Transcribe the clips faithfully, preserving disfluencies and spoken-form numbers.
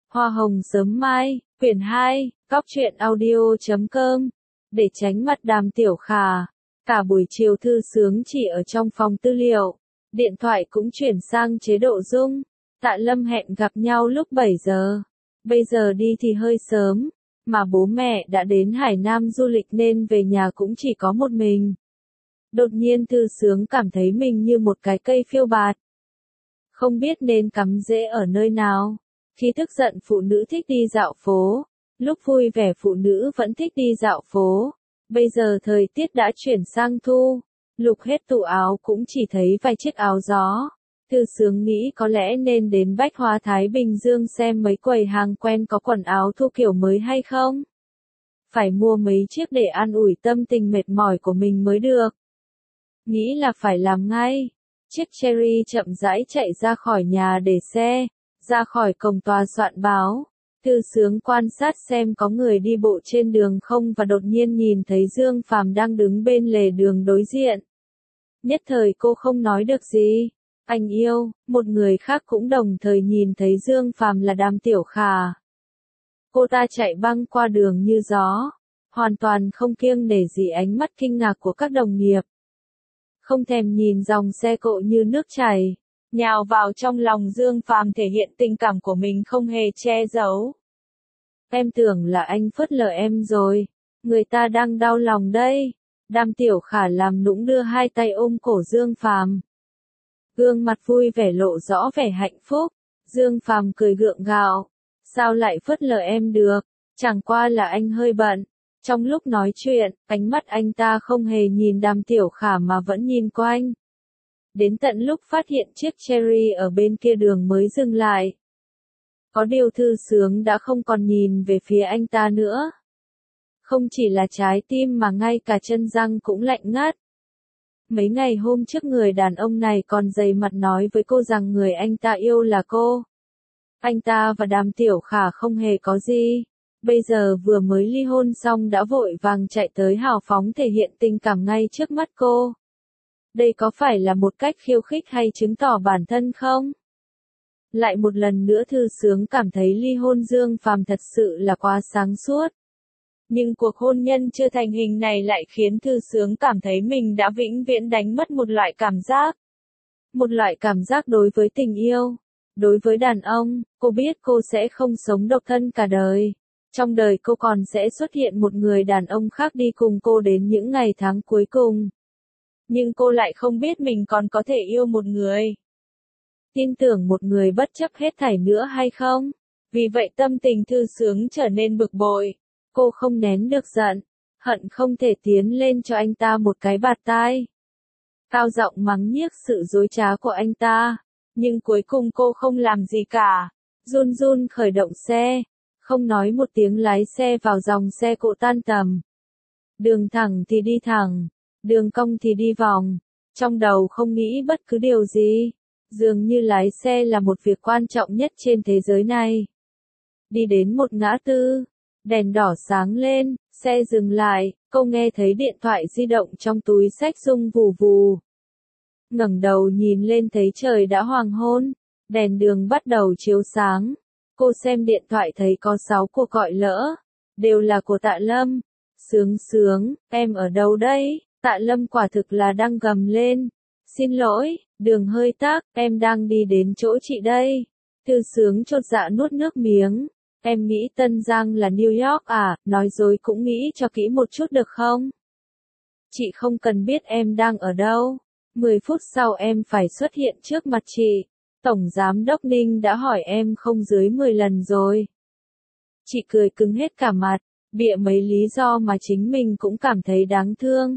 Hoa hồng sớm mai, quyển hai, góc truyện audio chấm com. Để tránh mặt Đàm Tiểu Khả, cả buổi chiều Thư Sướng chỉ ở trong phòng tư liệu, điện thoại cũng chuyển sang chế độ rung. Tạ Lâm hẹn gặp nhau lúc bảy giờ. Bây giờ đi thì hơi sớm, mà bố mẹ đã đến Hải Nam du lịch nên về nhà cũng chỉ có một mình. Đột nhiên Thư Sướng cảm thấy mình như một cái cây phiêu bạt, không biết nên cắm rễ ở nơi nào. Khi tức giận phụ nữ thích đi dạo phố, lúc vui vẻ phụ nữ vẫn thích đi dạo phố. Bây giờ thời tiết đã chuyển sang thu, lục hết tủ áo cũng chỉ thấy vài chiếc áo gió. Thư Sướng nghĩ có lẽ nên đến Bách Hóa Thái Bình Dương xem mấy quầy hàng quen có quần áo thu kiểu mới hay không. Phải mua mấy chiếc để an ủi tâm tình mệt mỏi của mình mới được. Nghĩ là phải làm ngay. Chiếc Cherry chậm rãi chạy ra khỏi nhà để xe, ra khỏi cổng tòa soạn báo. Thư Sướng quan sát xem có người đi bộ trên đường không và đột nhiên nhìn thấy Dương Phàm đang đứng bên lề đường đối diện. Nhất thời cô không nói được gì. Anh yêu, một người khác cũng đồng thời nhìn thấy Dương Phàm là Đàm Tiểu Khả. Cô ta chạy băng qua đường như gió, hoàn toàn không kiêng nể gì ánh mắt kinh ngạc của các đồng nghiệp. Không thèm nhìn dòng xe cộ như nước chảy, nhào vào trong lòng Dương Phàm thể hiện tình cảm của mình không hề che giấu. Em tưởng là anh phớt lờ em rồi, người ta đang đau lòng đây. Đàm Tiểu Khả làm nũng đưa hai tay ôm cổ Dương Phàm. Gương mặt vui vẻ lộ rõ vẻ hạnh phúc. Dương Phàm cười gượng gạo. Sao lại phớt lờ em được, chẳng qua là anh hơi bận. Trong lúc nói chuyện, ánh mắt anh ta không hề nhìn Đàm Tiểu Khả mà vẫn nhìn quanh. Đến tận lúc phát hiện chiếc Cherry ở bên kia đường mới dừng lại. Có điều Thư Sướng đã không còn nhìn về phía anh ta nữa. Không chỉ là trái tim mà ngay cả chân răng cũng lạnh ngắt. Mấy ngày hôm trước người đàn ông này còn dày mặt nói với cô rằng người anh ta yêu là cô. Anh ta và Đàm Tiểu Khả không hề có gì. Bây giờ vừa mới ly hôn xong đã vội vàng chạy tới hào phóng thể hiện tình cảm ngay trước mắt cô. Đây có phải là một cách khiêu khích hay chứng tỏ bản thân không? Lại một lần nữa Thư Sướng cảm thấy ly hôn Dương Phàm thật sự là quá sáng suốt. Nhưng cuộc hôn nhân chưa thành hình này lại khiến Thư Sướng cảm thấy mình đã vĩnh viễn đánh mất một loại cảm giác. Một loại cảm giác đối với tình yêu. Đối với đàn ông, cô biết cô sẽ không sống độc thân cả đời. Trong đời cô còn sẽ xuất hiện một người đàn ông khác đi cùng cô đến những ngày tháng cuối cùng. Nhưng cô lại không biết mình còn có thể yêu một người. Tin tưởng một người bất chấp hết thảy nữa hay không? Vì vậy tâm tình Thư Sướng trở nên bực bội. Cô không nén được giận, hận không thể tiến lên cho anh ta một cái bạt tai. Cao giọng mắng nhiếc sự dối trá của anh ta. Nhưng cuối cùng cô không làm gì cả. Run run khởi động xe. Không nói một tiếng lái xe vào dòng xe cộ tan tầm. Đường thẳng thì đi thẳng, đường cong thì đi vòng. Trong đầu không nghĩ bất cứ điều gì. Dường như lái xe là một việc quan trọng nhất trên thế giới này. Đi đến một ngã tư, đèn đỏ sáng lên, xe dừng lại, cô nghe thấy điện thoại di động trong túi xách rung vù vù. Ngẩng đầu nhìn lên thấy trời đã hoàng hôn, đèn đường bắt đầu chiếu sáng. Cô xem điện thoại thấy có sáu cuộc gọi lỡ, đều là của Tạ Lâm. Sướng Sướng, em ở đâu đấy? Tạ Lâm quả thực là đang gầm lên. Xin lỗi, đường hơi tắc, em đang đi đến chỗ chị đây. Thư Sướng chột dạ nuốt nước miếng. Em nghĩ Tân Giang là New York à, nói dối cũng nghĩ cho kỹ một chút được không? Chị không cần biết em đang ở đâu. mười phút sau em phải xuất hiện trước mặt chị. Tổng Giám đốc Ninh đã hỏi em không dưới mười lần rồi. Chị cười cứng hết cả mặt, bịa mấy lý do mà chính mình cũng cảm thấy đáng thương.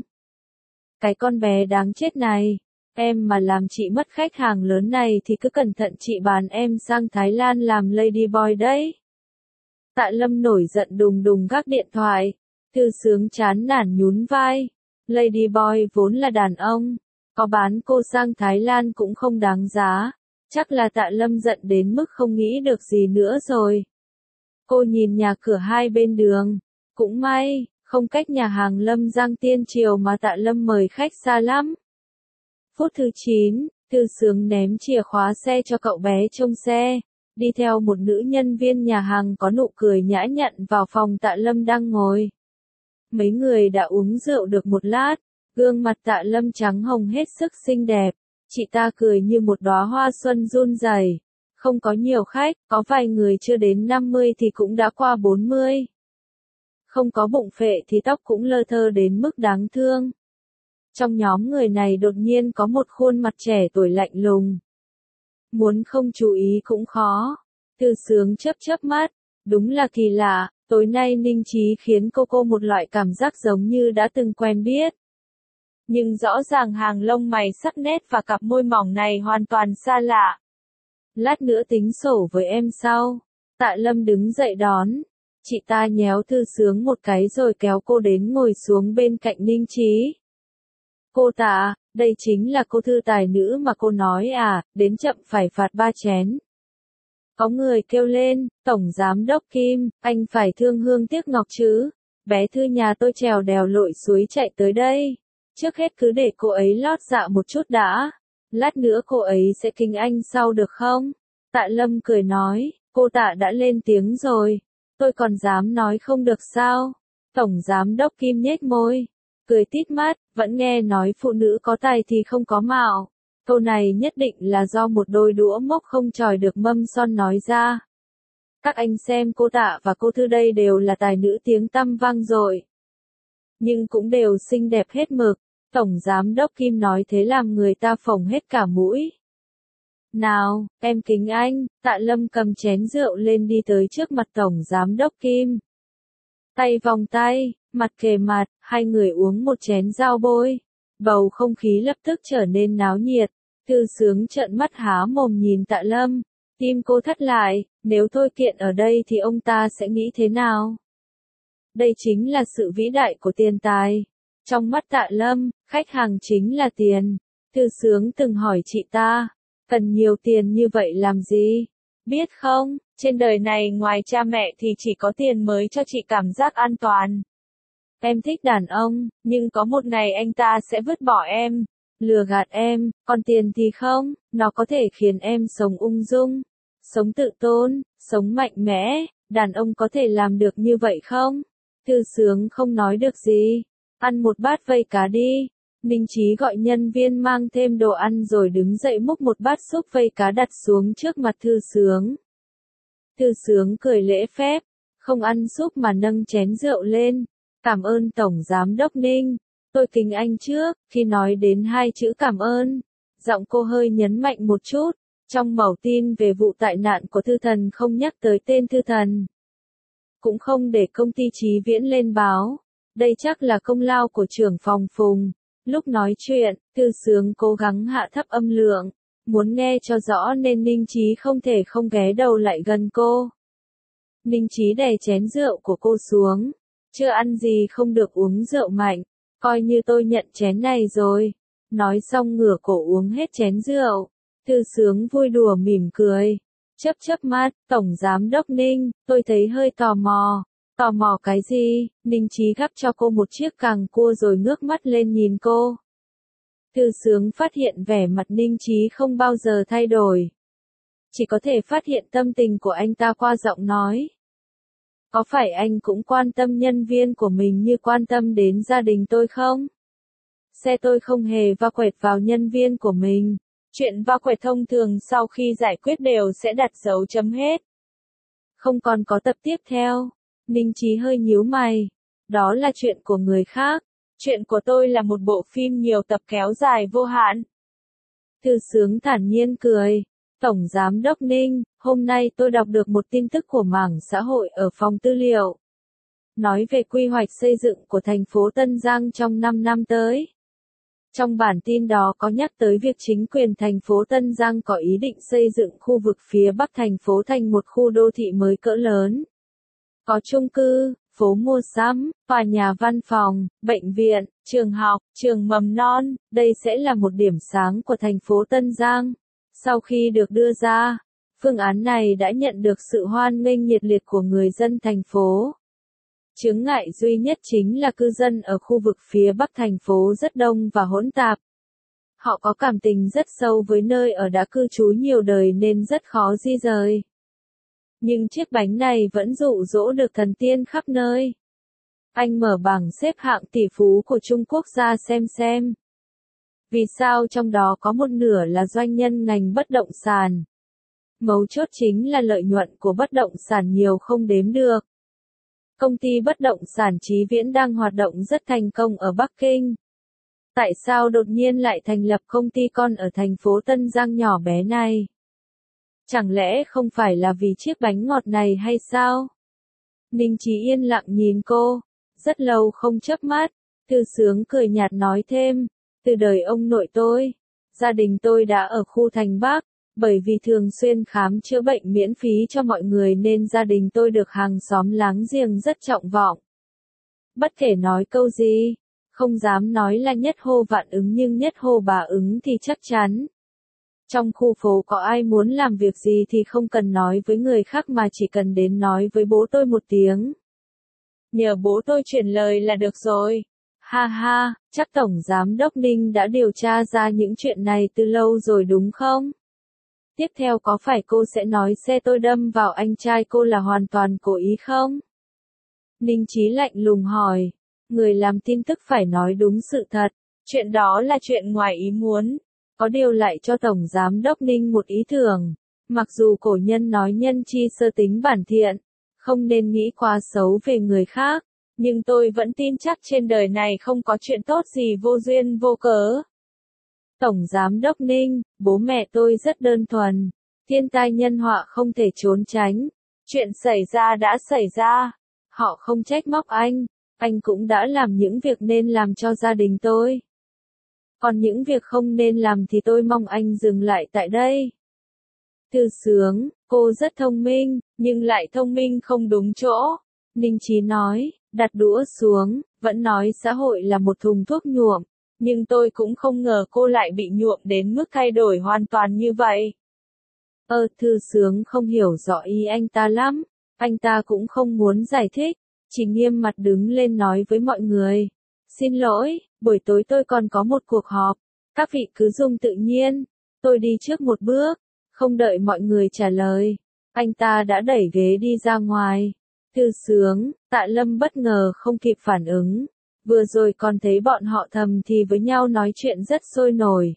Cái con bé đáng chết này, em mà làm chị mất khách hàng lớn này thì cứ cẩn thận chị bán em sang Thái Lan làm ladyboy đấy. Tạ Lâm nổi giận đùng đùng gác điện thoại. Thư Sướng chán nản nhún vai. Ladyboy vốn là đàn ông, có bán cô sang Thái Lan cũng không đáng giá. Chắc là Tạ Lâm giận đến mức không nghĩ được gì nữa rồi. Cô nhìn nhà cửa hai bên đường. Cũng may, không cách nhà hàng Lâm Giang Tiên Triều mà Tạ Lâm mời khách xa lắm. Phút thứ chín, Thư Sướng ném chìa khóa xe cho cậu bé trông xe. đi theo một nữ nhân viên nhà hàng có nụ cười nhã nhặn vào phòng Tạ Lâm đang ngồi. Mấy người đã uống rượu được một lát, gương mặt Tạ Lâm trắng hồng hết sức xinh đẹp, chị ta cười như một đóa hoa xuân run rẩy. Không có nhiều khách, có vài người chưa đến năm mươi thì cũng đã qua bốn mươi. Không có bụng phệ thì tóc cũng lơ thơ đến mức đáng thương. Trong nhóm người này đột nhiên có một khuôn mặt trẻ tuổi lạnh lùng. Muốn không chú ý cũng khó. Từ Sướng chớp chớp mắt, đúng là kỳ lạ, tối nay Ninh Chí khiến cô cô một loại cảm giác giống như đã từng quen biết. Nhưng rõ ràng hàng lông mày sắc nét và cặp môi mỏng này hoàn toàn xa lạ. Lát nữa tính sổ với em sau. Tạ Lâm đứng dậy đón. Chị ta nhéo Thư Sướng một cái rồi kéo cô đến ngồi xuống bên cạnh Ninh Chí. Cô Tạ, đây chính là cô thư tài nữ mà cô nói à, đến chậm phải phạt ba chén. Có người kêu lên, Tổng Giám Đốc Kim, anh phải thương hương tiếc ngọc chứ. Bé Thư nhà tôi trèo đèo lội suối chạy tới đây. Trước hết cứ để cô ấy lót dạ một chút đã. Lát nữa cô ấy sẽ kính anh sau được không? Tạ Lâm cười nói, cô Tạ đã lên tiếng rồi. Tôi còn dám nói không được sao? Tổng Giám Đốc Kim nhếch môi, cười tít mắt, vẫn nghe nói phụ nữ có tài thì không có mạo. Câu này nhất định là do một đôi đũa mốc không chòi được mâm son nói ra. Các anh xem cô Tạ và cô Thư đây đều là tài nữ tiếng tăm vang dội. Nhưng cũng đều xinh đẹp hết mực. Tổng Giám Đốc Kim nói thế làm người ta phồng hết cả mũi. Nào, em kính anh. Tạ Lâm cầm chén rượu lên đi tới trước mặt Tổng Giám Đốc Kim. Tay vòng tay, mặt kề mặt, hai người uống một chén giao bôi. Bầu không khí lập tức trở nên náo nhiệt. Thư Sướng trợn mắt há mồm nhìn Tạ Lâm. Tim cô thắt lại, nếu tôi kiện ở đây thì ông ta sẽ nghĩ thế nào? Đây chính là sự vĩ đại của tiền tài. Trong mắt Tạ Lâm, khách hàng chính là tiền. Thư Sướng từng hỏi chị ta, cần nhiều tiền như vậy làm gì? Biết không, trên đời này ngoài cha mẹ thì chỉ có tiền mới cho chị cảm giác an toàn. Em thích đàn ông, nhưng có một ngày anh ta sẽ vứt bỏ em, lừa gạt em, còn tiền thì không, nó có thể khiến em sống ung dung, sống tự tôn, sống mạnh mẽ, đàn ông có thể làm được như vậy không? Thư Sướng không nói được gì, ăn một bát vây cá đi. Ninh Chí gọi nhân viên mang thêm đồ ăn rồi đứng dậy múc một bát súp vây cá đặt xuống trước mặt Thư Sướng. Thư Sướng cười lễ phép, không ăn súp mà nâng chén rượu lên. Cảm ơn Tổng Giám Đốc Ninh, tôi kính anh trước. Khi nói đến hai chữ cảm ơn, giọng cô hơi nhấn mạnh một chút. Trong mẩu tin về vụ tai nạn của Thư Thần không nhắc tới tên Thư Thần. Cũng không để công ty Chí Viễn lên báo. Đây chắc là công lao của trưởng phòng Phùng. Lúc nói chuyện, Thư Sướng cố gắng hạ thấp âm lượng. Muốn nghe cho rõ nên Ninh Chí không thể không ghé đầu lại gần cô. Ninh Chí đè chén rượu của cô xuống. Chưa ăn gì không được uống rượu mạnh. Coi như tôi nhận chén này rồi. Nói xong ngửa cổ uống hết chén rượu. Thư Sướng vui đùa mỉm cười. Chớp chớp mắt, Tổng Giám Đốc Ninh, tôi thấy hơi tò mò. Tò mò cái gì? Ninh Chí gắp cho cô một chiếc càng cua rồi ngước mắt lên nhìn cô. Thư Sướng phát hiện vẻ mặt Ninh Chí không bao giờ thay đổi. Chỉ có thể phát hiện tâm tình của anh ta qua giọng nói. Có phải anh cũng quan tâm nhân viên của mình như quan tâm đến gia đình tôi không? Xe tôi không hề va quẹt vào nhân viên của mình. Chuyện va quẹt thông thường sau khi giải quyết đều sẽ đặt dấu chấm hết. Không còn có tập tiếp theo. Ninh Chí hơi nhíu mày. Đó là chuyện của người khác. Chuyện của tôi là một bộ phim nhiều tập kéo dài vô hạn. Thư Sướng thản nhiên cười. Tổng Giám Đốc Ninh, hôm nay tôi đọc được một tin tức của mảng xã hội ở phòng tư liệu. Nói về quy hoạch xây dựng của thành phố Tân Giang trong năm năm tới. Trong bản tin đó có nhắc tới việc chính quyền thành phố Tân Giang có ý định xây dựng khu vực phía bắc thành phố thành một khu đô thị mới cỡ lớn. Có chung cư, phố mua sắm, tòa nhà văn phòng, bệnh viện, trường học, trường mầm non, đây sẽ là một điểm sáng của thành phố Tân Giang. Sau khi được đưa ra, phương án này đã nhận được sự hoan nghênh nhiệt liệt của người dân thành phố. Chướng ngại duy nhất chính là cư dân ở khu vực phía bắc thành phố rất đông và hỗn tạp. Họ có cảm tình rất sâu với nơi ở đã cư trú nhiều đời nên rất khó di rời. Nhưng chiếc bánh này vẫn dụ dỗ được thần tiên khắp nơi. Anh mở bảng xếp hạng tỷ phú của Trung Quốc ra xem xem. Vì sao trong đó có một nửa là doanh nhân ngành bất động sản? Mấu chốt chính là lợi nhuận của bất động sản nhiều không đếm được. Công ty bất động sản Chí Viễn đang hoạt động rất thành công ở Bắc Kinh. Tại sao đột nhiên lại thành lập công ty con ở thành phố Tân Giang nhỏ bé này? Chẳng lẽ không phải là vì chiếc bánh ngọt này hay sao? Ninh Chí yên lặng nhìn cô, rất lâu không chớp mắt. Thư Sướng cười nhạt nói thêm, từ đời ông nội tôi, gia đình tôi đã ở khu thành Bắc, bởi vì thường xuyên khám chữa bệnh miễn phí cho mọi người nên gia đình tôi được hàng xóm láng giềng rất trọng vọng. Bất kể nói câu gì, không dám nói là nhất hô vạn ứng nhưng nhất hô bà ứng thì chắc chắn. Trong khu phố có ai muốn làm việc gì thì không cần nói với người khác mà chỉ cần đến nói với bố tôi một tiếng. Nhờ bố tôi truyền lời là được rồi. Ha ha, chắc Tổng Giám đốc Ninh đã điều tra ra những chuyện này từ lâu rồi đúng không? Tiếp theo có phải cô sẽ nói xe tôi đâm vào anh trai cô là hoàn toàn cố ý không? Ninh Chí lạnh lùng hỏi. Người làm tin tức phải nói đúng sự thật. Chuyện đó là chuyện ngoài ý muốn. Có điều lại cho Tổng Giám đốc Ninh một ý tưởng. Mặc dù cổ nhân nói nhân chi sơ tính bản thiện, không nên nghĩ quá xấu về người khác, nhưng tôi vẫn tin chắc trên đời này không có chuyện tốt gì vô duyên vô cớ. Tổng Giám đốc Ninh, bố mẹ tôi rất đơn thuần. Thiên tai nhân họa không thể trốn tránh. Chuyện xảy ra đã xảy ra. Họ không trách móc anh. Anh cũng đã làm những việc nên làm cho gia đình tôi. Còn những việc không nên làm thì tôi mong anh dừng lại tại đây. Thư Sướng, cô rất thông minh, nhưng lại thông minh không đúng chỗ. Ninh Chí nói, đặt đũa xuống, vẫn nói xã hội là một thùng thuốc nhuộm. Nhưng tôi cũng không ngờ cô lại bị nhuộm đến mức thay đổi hoàn toàn như vậy. Ơ, Thư Sướng không hiểu rõ ý anh ta lắm. Anh ta cũng không muốn giải thích. Chỉ nghiêm mặt đứng lên nói với mọi người. Xin lỗi, buổi tối tôi còn có một cuộc họp. Các vị cứ dùng tự nhiên. Tôi đi trước một bước. Không đợi mọi người trả lời. Anh ta đã đẩy ghế đi ra ngoài. Thư Sướng, Tạ Lâm bất ngờ không kịp phản ứng. Vừa rồi còn thấy bọn họ thầm thì với nhau nói chuyện rất sôi nổi.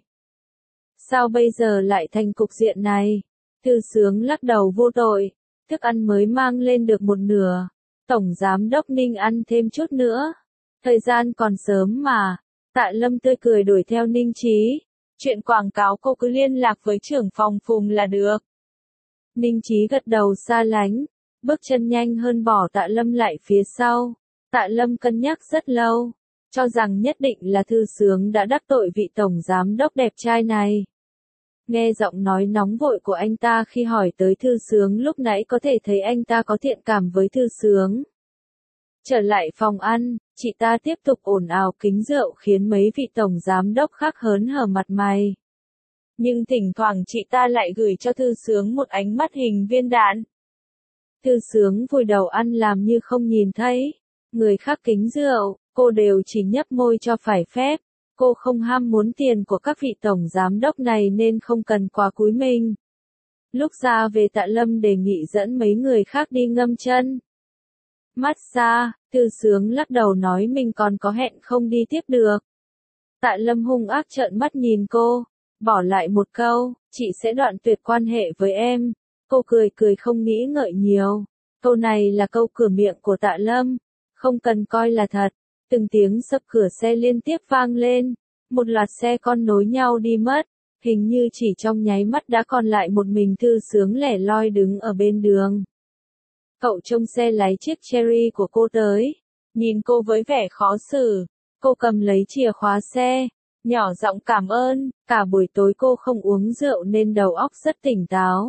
Sao bây giờ lại thành cục diện này? Thư Sướng lắc đầu vô tội. Thức ăn mới mang lên được một nửa. Tổng Giám đốc Ninh ăn thêm chút nữa. Thời gian còn sớm mà. Tạ Lâm tươi cười đuổi theo Ninh Chí. Chuyện quảng cáo cô cứ liên lạc với trưởng phòng Phùng là được. Ninh Chí gật đầu xa lánh. Bước chân nhanh hơn bỏ Tạ Lâm lại phía sau. Tạ Lâm cân nhắc rất lâu. Cho rằng nhất định là Thư Sướng đã đắc tội vị tổng giám đốc đẹp trai này. Nghe giọng nói nóng vội của anh ta khi hỏi tới Thư Sướng lúc nãy có thể thấy anh ta có thiện cảm với Thư Sướng. Trở lại phòng ăn, chị ta tiếp tục ồn ào kính rượu khiến mấy vị tổng giám đốc khác hớn hở mặt mày. Nhưng thỉnh thoảng chị ta lại gửi cho Thư Sướng một ánh mắt hình viên đạn. Thư Sướng vùi đầu ăn làm như không nhìn thấy. Người khác kính rượu, cô đều chỉ nhấp môi cho phải phép. Cô không ham muốn tiền của các vị tổng giám đốc này nên không cần quá cúi mình. Lúc ra về Tạ Lâm đề nghị dẫn mấy người khác đi ngâm chân. Massage, Thư Sướng lắc đầu nói mình còn có hẹn không đi tiếp được. Tạ Lâm hung ác trợn mắt nhìn cô, bỏ lại một câu, chị sẽ đoạn tuyệt quan hệ với em. Cô cười cười không nghĩ ngợi nhiều. Câu này là câu cửa miệng của Tạ Lâm, không cần coi là thật. Từng tiếng sập cửa xe liên tiếp vang lên, một loạt xe con nối nhau đi mất, hình như chỉ trong nháy mắt đã còn lại một mình Thư Sướng lẻ loi đứng ở bên đường. Cậu trông xe lái chiếc Cherry của cô tới, nhìn cô với vẻ khó xử, cô cầm lấy chìa khóa xe, nhỏ giọng cảm ơn, cả buổi tối cô không uống rượu nên đầu óc rất tỉnh táo.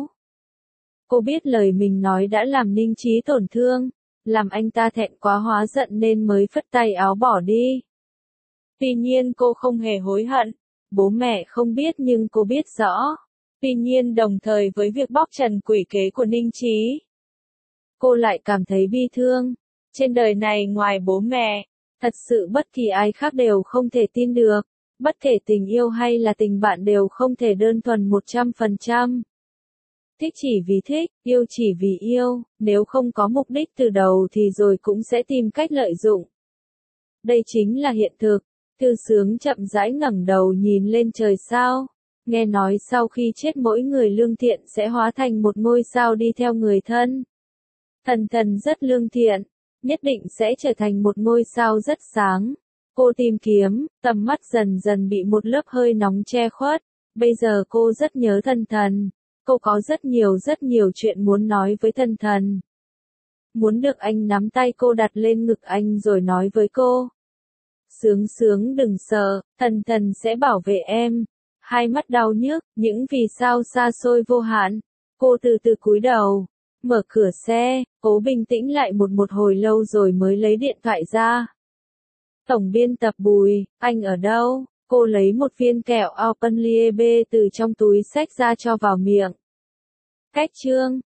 Cô biết lời mình nói đã làm Ninh Chí tổn thương, làm anh ta thẹn quá hóa giận nên mới phất tay áo bỏ đi. Tuy nhiên cô không hề hối hận, bố mẹ không biết nhưng cô biết rõ. Tuy nhiên đồng thời với việc bóc trần quỷ kế của Ninh Chí, cô lại cảm thấy bi thương. Trên đời này ngoài bố mẹ, thật sự bất kỳ ai khác đều không thể tin được. Bất kể tình yêu hay là tình bạn đều không thể đơn thuần một trăm phần trăm. Thích chỉ vì thích, yêu chỉ vì yêu, nếu không có mục đích từ đầu thì rồi cũng sẽ tìm cách lợi dụng. Đây chính là hiện thực. Thư Sướng chậm rãi ngẩng đầu nhìn lên trời sao. Nghe nói sau khi chết mỗi người lương thiện sẽ hóa thành một ngôi sao đi theo người thân. Thần thần rất lương thiện, nhất định sẽ trở thành một ngôi sao rất sáng. Cô tìm kiếm, tầm mắt dần dần bị một lớp hơi nóng che khuất. Bây giờ cô rất nhớ thần thần. Cô có rất nhiều rất nhiều chuyện muốn nói với thần thần. Muốn được anh nắm tay cô đặt lên ngực anh rồi nói với cô. Sướng Sướng đừng sợ, thần thần sẽ bảo vệ em. Hai mắt đau nhức, những vì sao xa xôi vô hạn. Cô từ từ cúi đầu, mở cửa xe, cố bình tĩnh lại một một hồi lâu rồi mới lấy điện thoại ra. Tổng biên tập Bùi, anh ở đâu? Cô lấy một viên kẹo Alpenliebe từ trong túi xách ra cho vào miệng. Cách chương